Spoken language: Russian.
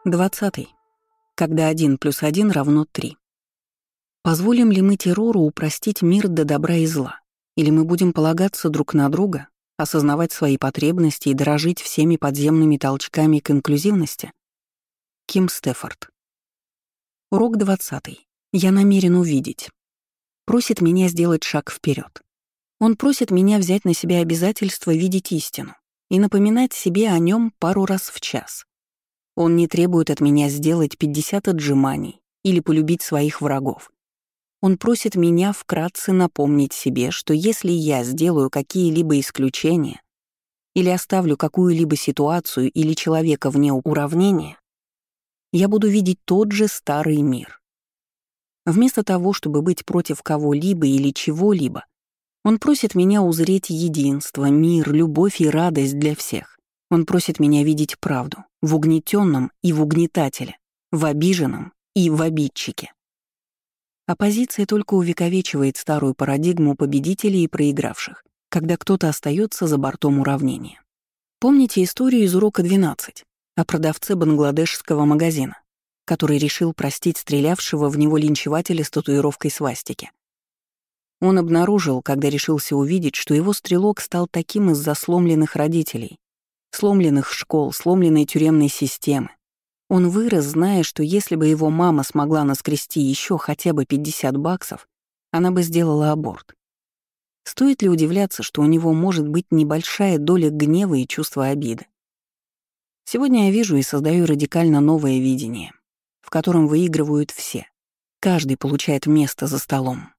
20. Когда 1+1 равно 3. Позволим ли мы террору упростить мир до добра и зла? Или мы будем полагаться друг на друга, осознавать свои потребности и дорожить всеми подземными толчками к инклюзивности? Ким Стефорд. Урок 20. Я намерен увидеть. Просит меня сделать шаг вперед. Он просит меня взять на себя обязательство видеть истину и напоминать себе о нем пару раз в час. Он не требует от меня сделать 50 отжиманий или полюбить своих врагов. Он просит меня вкратце напомнить себе, что если я сделаю какие-либо исключения или оставлю какую-либо ситуацию или человека вне уравнения, я буду видеть тот же старый мир. Вместо того, чтобы быть против кого-либо или чего-либо, он просит меня узреть единство, мир, любовь и радость для всех. Он просит меня видеть правду в угнетенном и в угнетателе, в обиженном и в обидчике. Оппозиция только увековечивает старую парадигму победителей и проигравших, когда кто-то остается за бортом уравнения. Помните историю из урока 12 о продавце бангладешского магазина, который решил простить стрелявшего в него линчевателя с татуировкой свастики? Он обнаружил, когда решился увидеть, что его стрелок стал таким из-за сломленных родителей, сломленных школ, сломленной тюремной системы. Он вырос, зная, что если бы его мама смогла наскрести еще хотя бы $50, она бы сделала аборт. Стоит ли удивляться, что у него может быть небольшая доля гнева и чувства обиды? Сегодня я вижу и создаю радикально новое видение, в котором выигрывают все. Каждый получает место за столом.